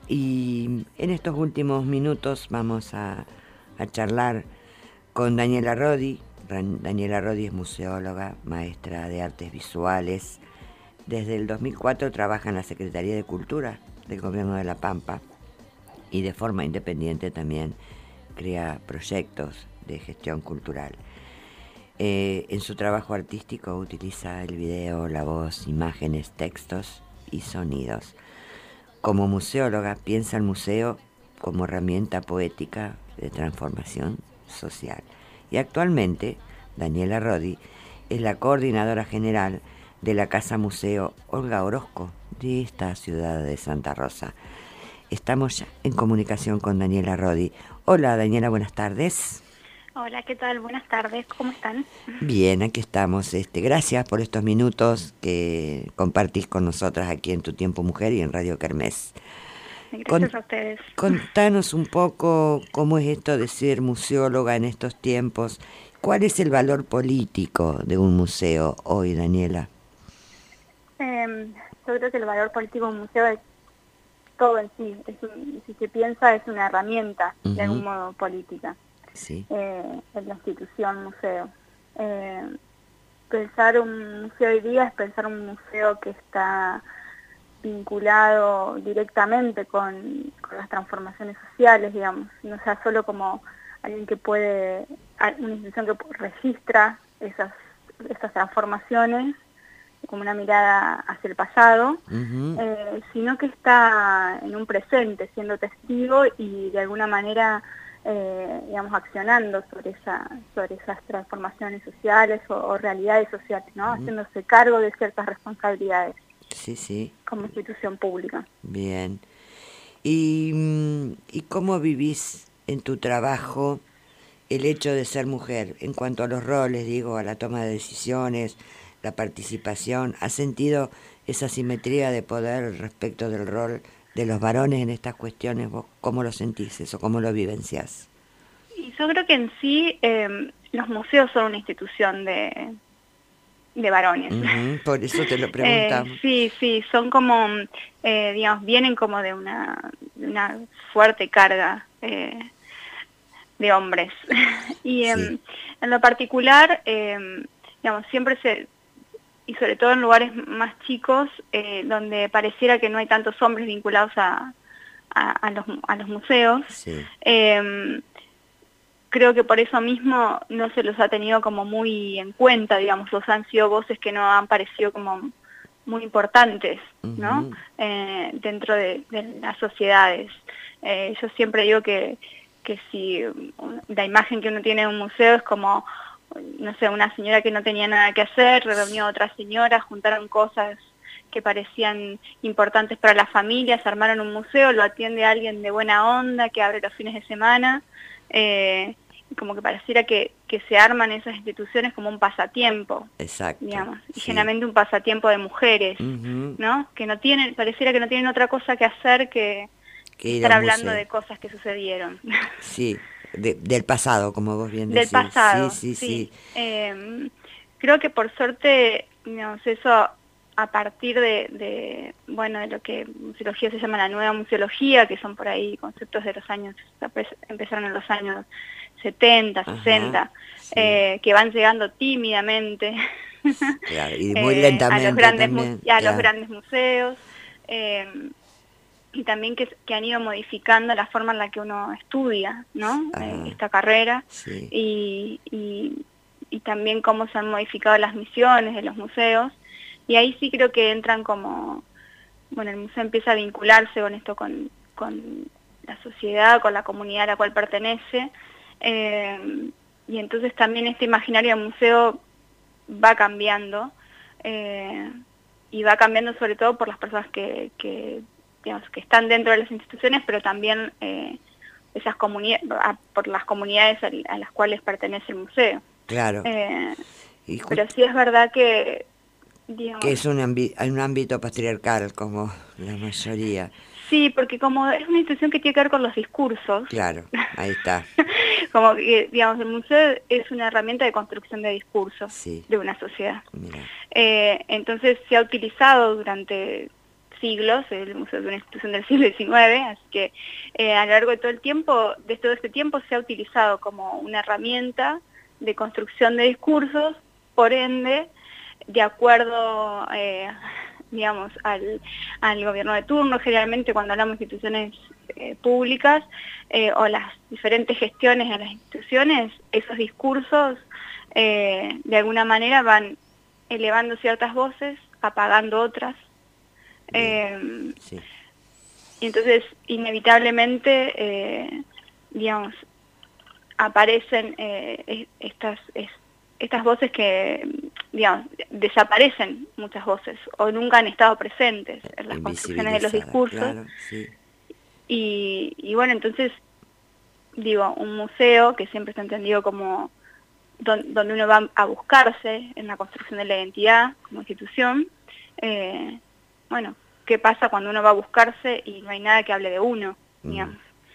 Y en estos últimos minutos vamos a charlar con Daniela Rodi. Daniela Rodi es museóloga, maestra de artes visuales. Desde el 2004 trabaja en la Secretaría de Cultura del Gobierno de La Pampa y de forma independiente también crea proyectos de gestión cultural. En su trabajo artístico utiliza el video, la voz, imágenes, textos y sonidos. Como museóloga piensa el museo como herramienta poética de transformación social. Y actualmente Daniela Rodi es la coordinadora general de la Casa Museo Olga Orozco de esta ciudad de Santa Rosa. Estamos ya en comunicación con Daniela Rodi. Hola Daniela, buenas tardes. Hola, ¿qué tal? Buenas tardes, ¿cómo están? Bien, aquí estamos. Gracias por estos minutos que compartís con nosotras aquí en Tu Tiempo Mujer y en Radio Kermés. Con- Gracias a ustedes. Contanos un poco cómo es esto de ser museóloga en estos tiempos. ¿Cuál es el valor político de un museo hoy, Daniela? Yo creo que el valor político de un museo es todo en sí. Si se piensa, es una herramienta de algún Ujú, modo política, sí. en la institución museo. Eh, Pensar un museo hoy día es pensar un museo que está vinculado directamente con las transformaciones sociales, digamos, no sea solo como alguien que puede, una institución que registra esas transformaciones como una mirada hacia el pasado, Ujú, sino que está en un presente, siendo testigo y de alguna manera, digamos, accionando sobre esas transformaciones sociales o realidades sociales, ¿no? ujú. Haciéndose cargo de ciertas responsabilidades Sí, sí, como institución pública. bien. ¿Y cómo vivís en tu trabajo el hecho de ser mujer en cuanto a los roles, digo, a la toma de decisiones, la participación? ¿Has sentido esa simetría de poder respecto del rol de los varones en estas cuestiones? ¿Vos cómo lo sentís eso? ¿Cómo lo vivenciás? Y yo creo que en sí los museos son una institución de varones. Ujú, por eso te lo preguntamos. Sí, sí, son como, digamos, vienen como de una fuerte carga de hombres. Y Sí. en lo particular, digamos, y sobre todo en lugares más chicos, donde pareciera que no hay tantos hombres vinculados a los museos, Sí. eh, creo que por eso mismo no se los ha tenido como muy en cuenta, digamos, los han sido voces que no han parecido como muy importantes, ¿no? Ujú, Dentro de las sociedades. Yo siempre digo que si la imagen que uno tiene de un museo es como, no sé, una señora que no tenía nada que hacer, reunió a otras señoras, juntaron cosas que parecían importantes para las familias, armaron un museo, lo atiende alguien de buena onda, que abre los fines de semana, como que pareciera que se arman esas instituciones como un pasatiempo, exacto. digamos, y Sí. generalmente un pasatiempo de mujeres, Ujú, ¿no? Que no tienen, pareciera que no tienen otra cosa que hacer que que ir a estar un hablando museo. de cosas que sucedieron. Sí. Del pasado, como vos bien Del decís. Sí, pasado, sí, sí. sí. Creo que por suerte, digamos, eso a partir bueno, de lo que en museología se llama la nueva museología, que son por ahí conceptos de los años, empezaron en los años 70, Ajá. 60, Sí. que van llegando tímidamente Claro, y muy lentamente también, a los claro. grandes museos. eh, y también que han ido modificando la forma en la que uno estudia, ¿no? Ajá, Esta carrera sí, y, y, y también cómo se han modificado las misiones de los museos. Y ahí sí creo que entran como, bueno, el museo empieza a vincularse con esto, con la sociedad, con la comunidad a la cual pertenece. Y entonces también este imaginario del museo va cambiando. eh, y va cambiando sobre todo por las personas digamos, que están dentro de las instituciones, pero también esas por las comunidades a las cuales pertenece el museo. claro. Eh, Y pero sí es verdad que, que digamos, es hay un ámbito patriarcal, como la mayoría. sí, porque como es una institución que tiene que ver con los discursos, Claro, ahí está. como que, digamos, el museo es una herramienta de construcción de discursos Sí, de una sociedad. mira. Entonces se ha utilizado durante siglos, el museo es una institución del siglo XIX, así que a lo largo de todo el tiempo, de todo este tiempo se ha utilizado como una herramienta de construcción de discursos, por ende, de acuerdo, digamos, al gobierno de turno, generalmente cuando hablamos de instituciones públicas o las diferentes gestiones en las instituciones, esos discursos de alguna manera van elevando ciertas voces, apagando otras, Sí. y entonces inevitablemente, digamos, aparecen estas voces que, digamos, desaparecen muchas voces o nunca han estado presentes en las construcciones de los Invisibilizada, discursos. claro, sí. Y bueno, entonces, digo, un museo que siempre está entendido como donde uno va a buscarse en la construcción de la identidad como institución, bueno, ¿qué pasa cuando uno va a buscarse y no hay nada que hable de uno, digamos?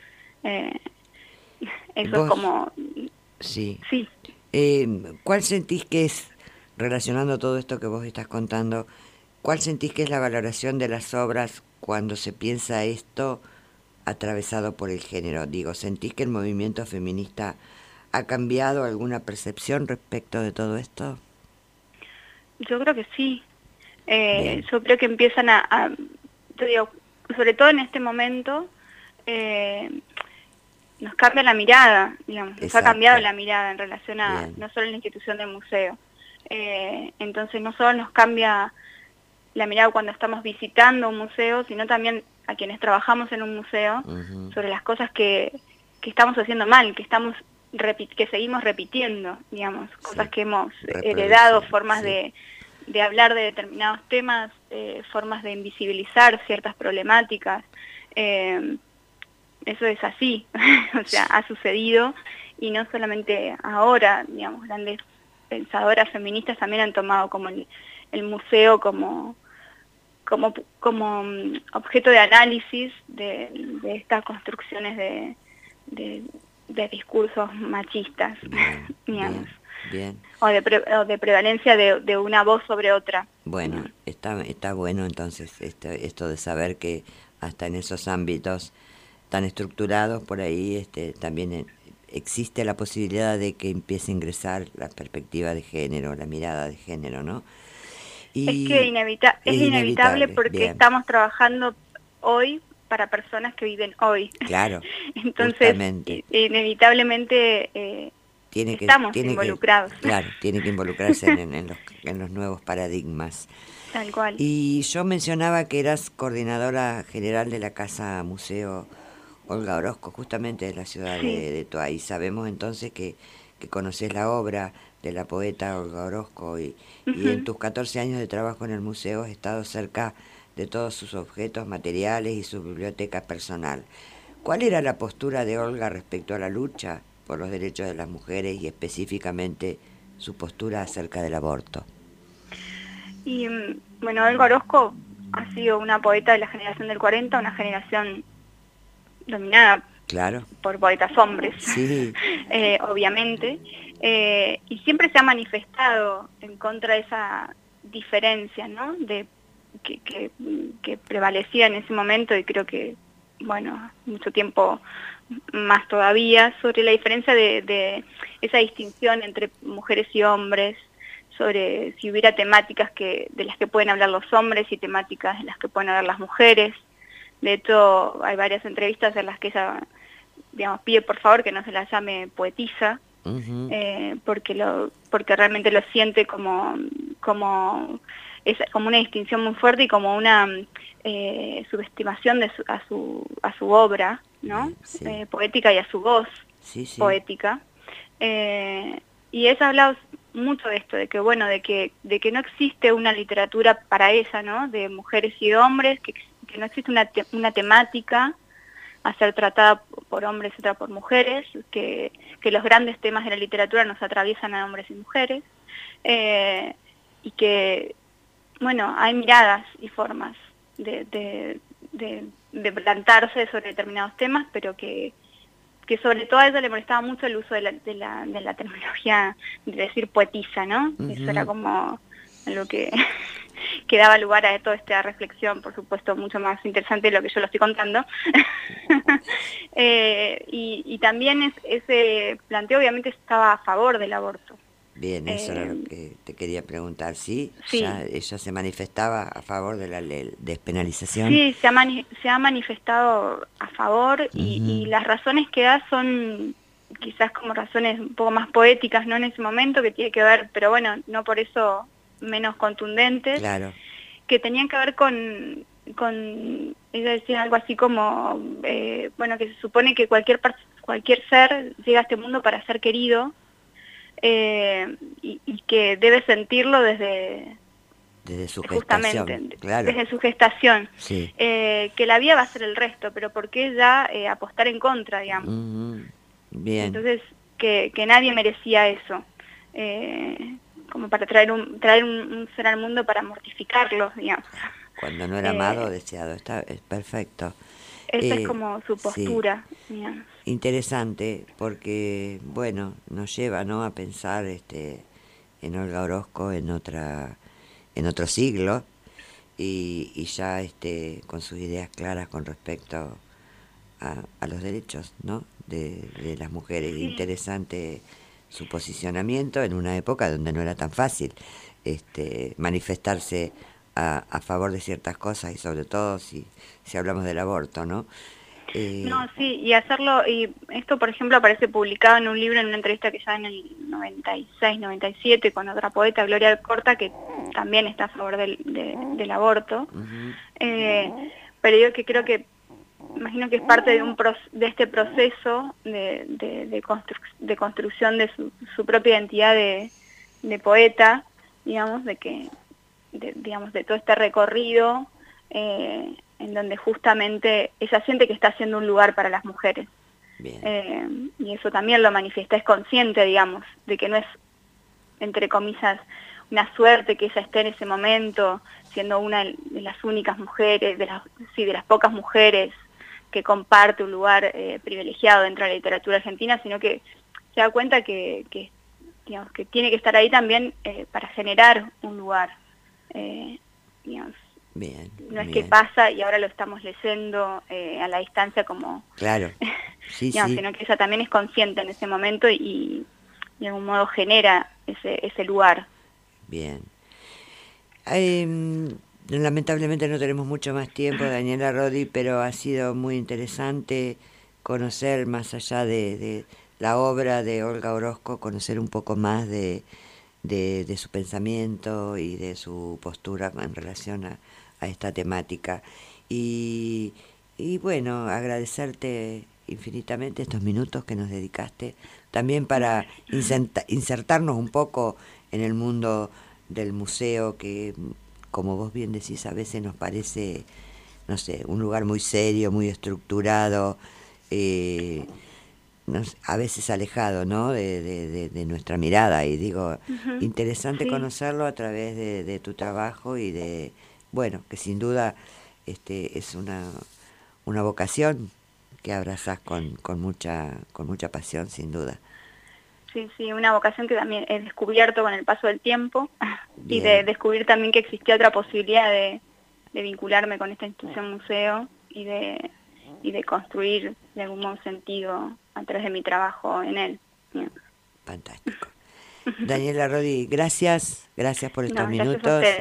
Eso es Vos, como... sí. Sí. ¿Cuál sentís que es, relacionando todo esto que vos estás contando, cuál sentís que es la valoración de las obras cuando se piensa esto atravesado por el género? Digo, ¿sentís que el movimiento feminista ha cambiado alguna percepción respecto de todo esto? Yo creo que sí. Bien. Yo creo que empiezan te digo, sobre todo en este momento, nos cambia la mirada, digamos, nos ha cambiado Exacto. la mirada en relación a Bien. no solo la institución del museo. Entonces no solo nos cambia la mirada cuando estamos visitando un museo, sino también a quienes trabajamos en un museo, Ujú. sobre las cosas que estamos haciendo mal, que seguimos repitiendo, digamos, cosas Sí. que hemos heredado, Reproduciendo, formas sí. de hablar de determinados temas, formas de invisibilizar ciertas problemáticas. Eso es así, o sea, ha sucedido, y no solamente ahora, digamos, grandes pensadoras feministas también han tomado como el museo como objeto de análisis de estas construcciones de discursos machistas, Bien, digamos, bien, bien. o de prevalencia de una voz sobre otra. Bueno, está bueno entonces esto de saber que hasta en esos ámbitos tan estructurados por ahí también existe la posibilidad de que empiece a ingresar la perspectiva de género, la mirada de género, ¿no? Es que Y es es inevitable inevitable, porque bien, estamos trabajando hoy para personas que viven hoy. claro, Entonces, justamente. inevitablemente estamos Tiene que, involucrados, claro, tiene que involucrarse en los nuevos paradigmas. tal cual. Y yo mencionaba que eras coordinadora general de la Casa Museo Olga Orozco, justamente de la ciudad Sí. de Toay. Y sabemos entonces que conoces la obra de la poeta Olga Orozco y en Ujú. tus 14 años de trabajo en el museo has estado cerca de todos sus objetos materiales y su biblioteca personal. ¿Cuál era la postura de Olga respecto a la lucha por los derechos de las mujeres y específicamente su postura acerca del aborto? Y bueno, Olga Orozco ha sido una poeta de la generación del 40, una generación dominada Claro, por poetas hombres, sí, obviamente, y siempre se ha manifestado en contra de esa diferencia, ¿no? Que prevalecía en ese momento, y creo que, bueno, mucho tiempo más todavía, sobre la diferencia de esa distinción entre mujeres y hombres, sobre si hubiera temáticas de las que pueden hablar los hombres y temáticas de las que pueden hablar las mujeres. De hecho, hay varias entrevistas en las que ella, digamos, pide por favor que no se la llame poetisa, ujú, porque realmente lo siente como una distinción muy fuerte y como una subestimación a su obra, ¿no? bien, sí, Poética, y a su voz sí, sí, poética. Y ella ha hablado mucho de esto, de que bueno, de que no existe una literatura para ella, ¿no? De mujeres y de hombres, que no existe una temática a ser tratada por hombres y otra por mujeres, que los grandes temas de la literatura nos atraviesan a hombres y mujeres, y que, bueno, hay miradas y formas de plantarse sobre determinados temas, pero que sobre todo a ella le molestaba mucho el uso de la terminología de decir poetisa, ¿no? Eso era ujú, como algo que, que daba lugar a toda esta reflexión, por supuesto, mucho más interesante de lo que yo lo estoy contando. Y también ese planteo obviamente estaba a favor del aborto. Bien, eso era lo que te quería preguntar. ¿Sí? Sí, ¿Ya ella se manifestaba a favor de la despenalización? sí, se ha manifestado a favor y Ujú, las razones que da son quizás como razones un poco más poéticas, ¿no? En ese momento, que tiene que ver, pero bueno, no por eso menos contundentes, claro. que tenían que ver ella decía algo así como, bueno, que se supone que cualquier ser llega a este mundo para ser querido, y que debe sentirlo desde Desde su justamente, gestación, claro. desde su gestación, Sí. que la vida va a ser el resto, pero ¿por qué ella apostar en contra, digamos? Ujú, bien. Entonces, que nadie merecía eso, eh, como para traer un ser al mundo para mortificarlos, digamos. Cuando no era amado o Eh, deseado. Está, es perfecto. Esa es como su Sí. postura, digamos. Interesante porque, bueno, nos lleva, ¿no?, a pensar en Olga Orozco en otro siglo y ya con sus ideas claras con respecto a los derechos, ¿no?, de las mujeres. Sí, Interesante su posicionamiento en una época donde no era tan fácil manifestarse a favor de ciertas cosas y sobre todo si hablamos del aborto, ¿no? no, Eh, sí, y hacerlo, y esto por ejemplo aparece publicado en un libro, en una entrevista que ya en el 96, 97, con otra poeta, Gloria Corta, que también está a favor del aborto. Ujú, Eh, pero yo que creo que, imagino que es parte de este proceso de construcción de su propia identidad de poeta, digamos, digamos, de todo este recorrido, en donde justamente ella siente que está haciendo un lugar para las mujeres. bien, Eh, y eso también lo manifiesta, es consciente, digamos, de que no es, entre comillas, una suerte que ella esté en ese momento, siendo una de las únicas mujeres, de las pocas mujeres que comparte un lugar privilegiado dentro de la literatura argentina, sino que se da cuenta digamos, que tiene que estar ahí también para generar un lugar. Digamos, bien, no es que bien. pasa y ahora lo estamos leyendo a la distancia como, Claro, sí, digamos, sí, sino que ella también es consciente en ese momento y de algún modo genera ese lugar. bien. Lamentablemente no tenemos mucho más tiempo, Daniela Rodi, pero ha sido muy interesante conocer más allá de la obra de Olga Orozco, conocer un poco más de su pensamiento y de su postura en relación a esta temática. Y, y bueno, agradecerte infinitamente estos minutos que nos dedicaste, también para Bueno, insertarnos un poco en el mundo del museo que, como vos bien decís, a veces nos parece, no sé, un lugar muy serio, muy estructurado, eh, a veces alejado, ¿no?, de nuestra mirada. Y digo, ujú, interesante sí, conocerlo a través de tu trabajo y bueno, que sin duda es una vocación que abrazás con mucha pasión, sin duda. sí, sí, una vocación que también he descubierto con el paso del tiempo y de Bien, descubrir también que existía otra posibilidad de vincularme con esta institución museo y de construir de algún modo sentido a través de mi trabajo en él. Bien. fantástico. Daniela Rodi, gracias, gracias por estos No, gracias a minutos, ustedes.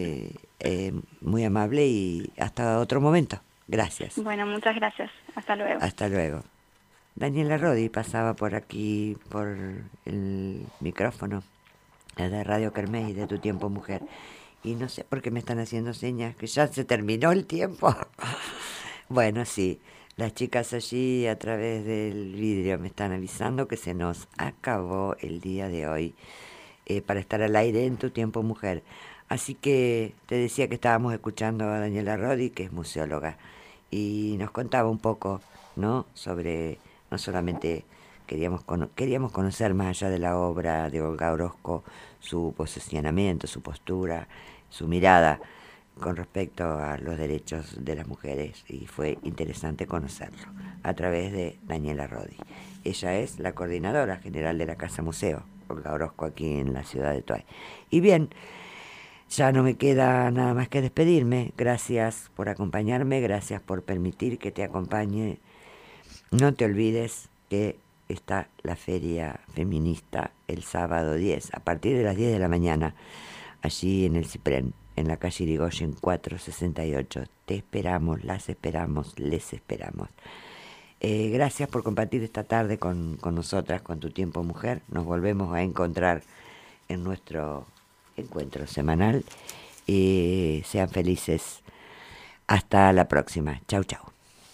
muy amable y hasta otro momento. Gracias. Bueno, muchas gracias. Hasta luego. Hasta luego. Daniela Rodi pasaba por aquí, por el micrófono de Radio Kermés y de Tu Tiempo Mujer. Y no sé por qué me están haciendo señas, que ya se terminó el tiempo. Bueno, sí, las chicas allí a través del vidrio me están avisando que se nos acabó el día de hoy para estar al aire en Tu Tiempo Mujer. Así que te decía que estábamos escuchando a Daniela Rodi, que es museóloga, y nos contaba un poco, ¿no?, sobre, no solamente queríamos conocer más allá de la obra de Olga Orozco, su posicionamiento, su postura, su mirada con respecto a los derechos de las mujeres, y fue interesante conocerlo a través de Daniela Rodi. Ella es la coordinadora general de la Casa Museo Olga Orozco aquí en la ciudad de Toay. Y bien, Ya no me queda nada más que despedirme. Gracias por acompañarme, gracias por permitir que te acompañe. No te olvides que está la feria feminista el sábado 10, a partir de las 10 de la mañana, allí en el Ciprén, en la calle Irigoyen 468. Te esperamos, las esperamos, les esperamos. Gracias por compartir esta tarde con nosotras, con Tu Tiempo Mujer. Nos volvemos a encontrar en nuestro encuentro semanal. Sean felices. Hasta la próxima. Chau, chau.